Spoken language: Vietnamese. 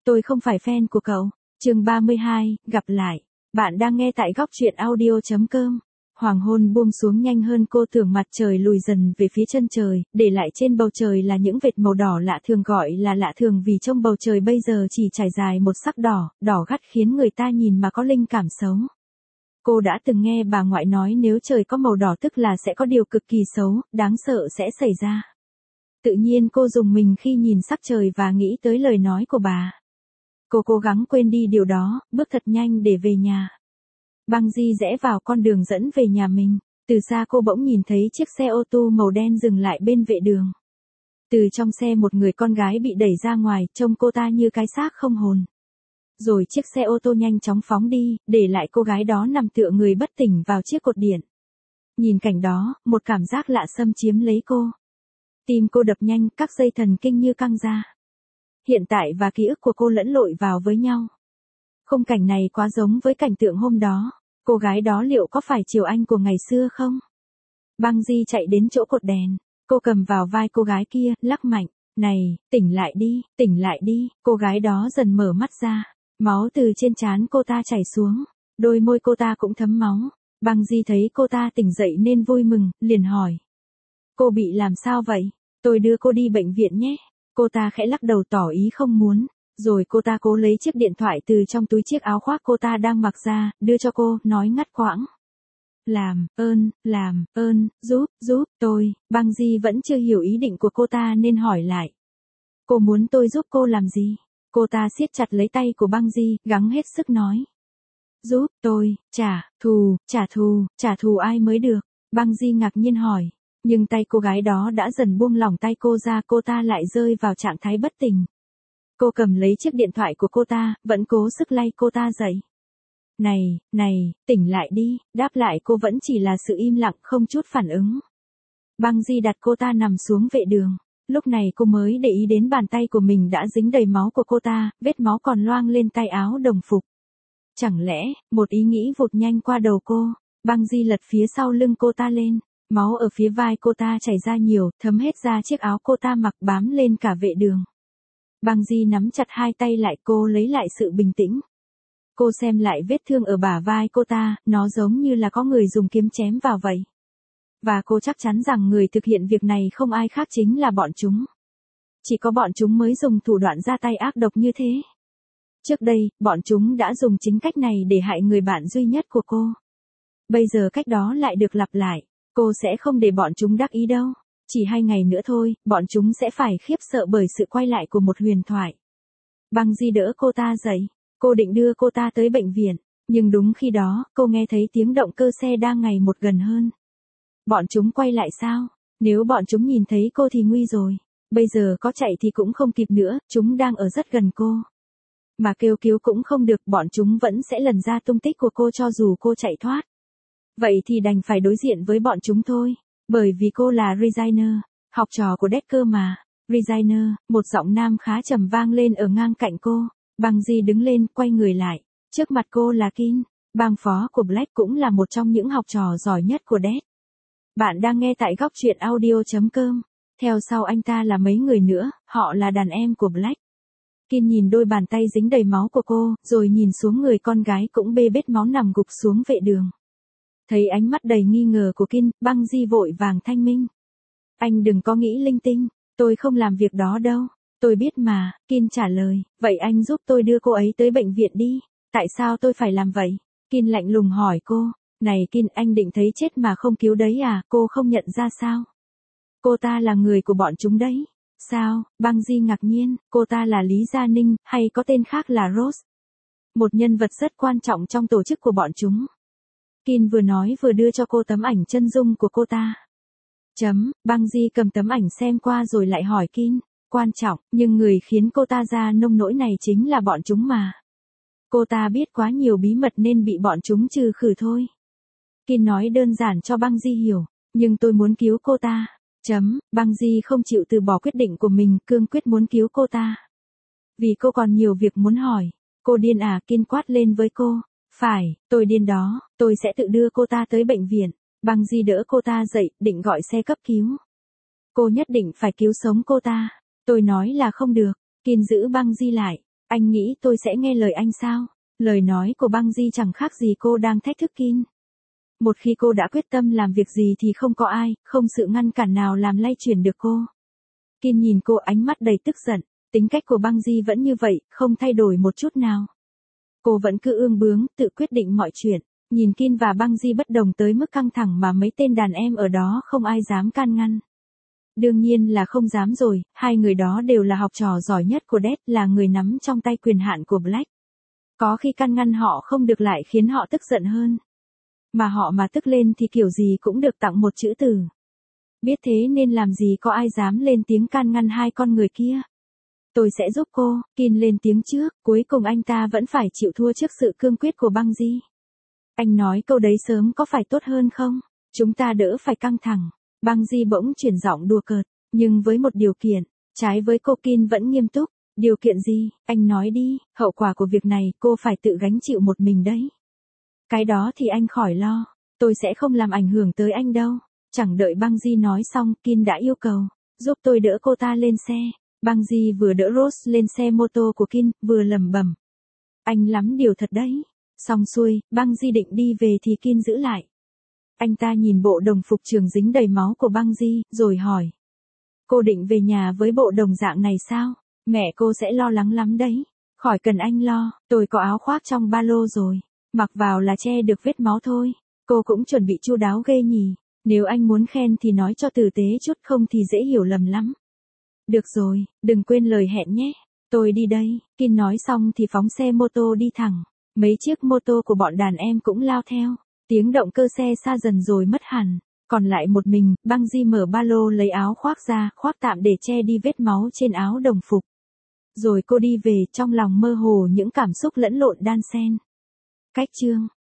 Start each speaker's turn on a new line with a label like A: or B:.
A: Tôi không phải fan của cậu. Chương 32, gặp lại. Bạn đang nghe tại góc truyện audio.com. Hoàng hôn buông xuống nhanh hơn cô tưởng, mặt trời lùi dần về phía chân trời, để lại trên bầu trời là những vệt màu đỏ lạ thường, gọi là lạ thường vì trong bầu trời bây giờ chỉ trải dài một sắc đỏ, đỏ gắt khiến người ta nhìn mà có linh cảm xấu. Cô đã từng nghe bà ngoại nói nếu trời có màu đỏ tức là sẽ có điều cực kỳ xấu, đáng sợ sẽ xảy ra. Tự nhiên cô rùng mình khi nhìn sắc trời và nghĩ tới lời nói của bà. Cô cố gắng quên đi điều đó, bước thật nhanh để về nhà. Băng Di rẽ vào con đường dẫn về nhà mình. Từ xa cô bỗng nhìn thấy chiếc xe ô tô màu đen dừng lại bên vệ đường. Từ trong xe một người con gái bị đẩy ra ngoài, trông cô ta như cái xác không hồn. Rồi chiếc xe ô tô nhanh chóng phóng đi, để lại cô gái đó nằm tựa người bất tỉnh vào chiếc cột điện. Nhìn cảnh đó, một cảm giác lạ xâm chiếm lấy cô. Tim cô đập nhanh, các dây thần kinh như căng ra. Hiện tại và ký ức của cô lẫn lộn vào với nhau. Khung cảnh này quá giống với cảnh tượng hôm đó. Cô gái đó liệu có phải Triều Anh của ngày xưa không? Băng Di chạy đến chỗ cột đèn. Cô cầm vào vai cô gái kia, lắc mạnh. Này, tỉnh lại đi, tỉnh lại đi. Cô gái đó dần mở mắt ra. Máu từ trên trán cô ta chảy xuống. Đôi môi cô ta cũng thấm máu. Băng Di thấy cô ta tỉnh dậy nên vui mừng, liền hỏi. Cô bị làm sao vậy? Tôi đưa cô đi bệnh viện nhé. Cô ta khẽ lắc đầu tỏ ý không muốn. Rồi cô ta cố lấy chiếc điện thoại từ trong túi chiếc áo khoác cô ta đang mặc ra, đưa cho cô, nói ngắt quãng. Làm ơn, giúp tôi. Băng Di vẫn chưa hiểu ý định của cô ta nên hỏi lại. Cô muốn tôi giúp cô làm gì? Cô ta siết chặt lấy tay của Băng Di, gắng hết sức nói. Giúp tôi, trả thù ai mới được? Băng Di ngạc nhiên hỏi. Nhưng tay cô gái đó đã dần buông lỏng tay cô ra, cô ta lại rơi vào trạng thái bất tỉnh. Cô cầm lấy chiếc điện thoại của cô ta, vẫn cố sức lay cô ta dậy. Này, tỉnh lại đi, đáp lại cô vẫn chỉ là sự im lặng không chút phản ứng. Băng Di đặt cô ta nằm xuống vệ đường. Lúc này cô mới để ý đến bàn tay của mình đã dính đầy máu của cô ta, vết máu còn loang lên tay áo đồng phục. Chẳng lẽ, một ý nghĩ vụt nhanh qua đầu cô. Băng Di lật phía sau lưng cô ta lên. Máu ở phía vai cô ta chảy ra nhiều, thấm hết ra chiếc áo cô ta mặc, bám lên cả vệ đường. Băng Di nắm chặt hai tay lại, cô lấy lại sự bình tĩnh. Cô xem lại vết thương ở bả vai cô ta, nó giống như là có người dùng kiếm chém vào vậy. Và cô chắc chắn rằng người thực hiện việc này không ai khác chính là bọn chúng. Chỉ có bọn chúng mới dùng thủ đoạn ra tay ác độc như thế. Trước đây, bọn chúng đã dùng chính cách này để hại người bạn duy nhất của cô. Bây giờ cách đó lại được lặp lại. Cô sẽ không để bọn chúng đắc ý đâu. Chỉ 2 ngày nữa thôi, bọn chúng sẽ phải khiếp sợ bởi sự quay lại của một huyền thoại. Băng Di đỡ cô ta dậy. Cô định đưa cô ta tới bệnh viện. Nhưng đúng khi đó, cô nghe thấy tiếng động cơ xe đang ngày một gần hơn. Bọn chúng quay lại sao? Nếu bọn chúng nhìn thấy cô thì nguy rồi. Bây giờ có chạy thì cũng không kịp nữa, chúng đang ở rất gần cô. Mà kêu cứu cũng không được, bọn chúng vẫn sẽ lần ra tung tích của cô cho dù cô chạy thoát. Vậy thì đành phải đối diện với bọn chúng thôi. Bởi vì cô là Regina, học trò của Decker mà. Regina, một giọng nam khá trầm vang lên ở ngang cạnh cô. Băng Di đứng lên, quay người lại. Trước mặt cô là Kin, bang phó của Black, cũng là một trong những học trò giỏi nhất của Death. Bạn đang nghe tại góc truyện audio.com. Theo sau anh ta là mấy người nữa, họ là đàn em của Black. Kin nhìn đôi bàn tay dính đầy máu của cô, rồi nhìn xuống người con gái cũng bê bết máu nằm gục xuống vệ đường. Thấy ánh mắt đầy nghi ngờ của Kin, Băng Di vội vàng thanh minh. Anh đừng có nghĩ linh tinh, tôi không làm việc đó đâu. Tôi biết mà, Kin trả lời. Vậy anh giúp tôi đưa cô ấy tới bệnh viện đi. Tại sao tôi phải làm vậy? Kin lạnh lùng hỏi cô. Này Kin, anh định thấy chết mà không cứu đấy à? Cô không nhận ra sao? Cô ta là người của bọn chúng đấy. Sao? Băng Di ngạc nhiên. Cô ta là Lý Gia Ninh, hay có tên khác là Rose. Một nhân vật rất quan trọng trong tổ chức của bọn chúng. Kin vừa nói vừa đưa cho cô tấm ảnh chân dung của cô ta. Băng Di cầm tấm ảnh xem qua rồi lại hỏi Kin. Quan trọng, nhưng người khiến cô ta ra nông nỗi này chính là bọn chúng mà. Cô ta biết quá nhiều bí mật nên bị bọn chúng trừ khử thôi. Kin nói đơn giản cho Băng Di hiểu, nhưng tôi muốn cứu cô ta. Băng Di không chịu từ bỏ quyết định của mình, cương quyết muốn cứu cô ta. Vì cô còn nhiều việc muốn hỏi. Cô điên à? Kin quát lên với cô. Phải, tôi điên đó, tôi sẽ tự đưa cô ta tới bệnh viện. Băng Di đỡ cô ta dậy, định gọi xe cấp cứu. Cô nhất định phải cứu sống cô ta. Tôi nói là không được. Kin giữ Băng Di lại. Anh nghĩ tôi sẽ nghe lời anh sao? Lời nói của Băng Di chẳng khác gì cô đang thách thức Kin. Một khi cô đã quyết tâm làm việc gì thì không có ai, không sự ngăn cản nào làm lay chuyển được cô. Kin nhìn cô ánh mắt đầy tức giận, tính cách của Băng Di vẫn như vậy, không thay đổi một chút nào. Cô vẫn cứ ương bướng, tự quyết định mọi chuyện, nhìn Kin và Băng Di bất đồng tới mức căng thẳng mà mấy tên đàn em ở đó không ai dám can ngăn. Đương nhiên là không dám rồi, hai người đó đều là học trò giỏi nhất của Death, là người nắm trong tay quyền hạn của Black. Có khi can ngăn họ không được lại khiến họ tức giận hơn. Mà họ mà tức lên thì kiểu gì cũng được tặng một chữ từ. Biết thế nên làm gì có ai dám lên tiếng can ngăn hai con người kia. Tôi sẽ giúp cô, Kin lên tiếng trước, cuối cùng anh ta vẫn phải chịu thua trước sự cương quyết của Băng Di. Anh nói câu đấy sớm có phải tốt hơn không? Chúng ta đỡ phải căng thẳng. Băng Di bỗng chuyển giọng đùa cợt, nhưng với một điều kiện, trái với cô Kin vẫn nghiêm túc. Điều kiện gì, anh nói đi, hậu quả của việc này cô phải tự gánh chịu một mình đấy. Cái đó thì anh khỏi lo, tôi sẽ không làm ảnh hưởng tới anh đâu. Chẳng đợi Băng Di nói xong, Kin đã yêu cầu, giúp tôi đỡ cô ta lên xe. Băng Di vừa đỡ Rose lên xe mô tô của Kin, vừa lẩm bẩm. Anh lắm điều thật đấy. Xong xuôi, Băng Di định đi về thì Kin giữ lại. Anh ta nhìn bộ đồng phục trường dính đầy máu của Băng Di, rồi hỏi. Cô định về nhà với bộ đồng dạng này sao? Mẹ cô sẽ lo lắng lắm đấy. Khỏi cần anh lo, tôi có áo khoác trong ba lô rồi. Mặc vào là che được vết máu thôi. Cô cũng chuẩn bị chu đáo ghê nhỉ. Nếu anh muốn khen thì nói cho tử tế chút, không thì dễ hiểu lầm lắm. Được rồi, đừng quên lời hẹn nhé. Tôi đi đây. Kin nói xong thì phóng xe mô tô đi thẳng. Mấy chiếc mô tô của bọn đàn em cũng lao theo. Tiếng động cơ xe xa dần rồi mất hẳn. Còn lại một mình, Băng Di mở ba lô lấy áo khoác ra, khoác tạm để che đi vết máu trên áo đồng phục. Rồi cô đi về, trong lòng mơ hồ những cảm xúc lẫn lộn đan xen. Cách chương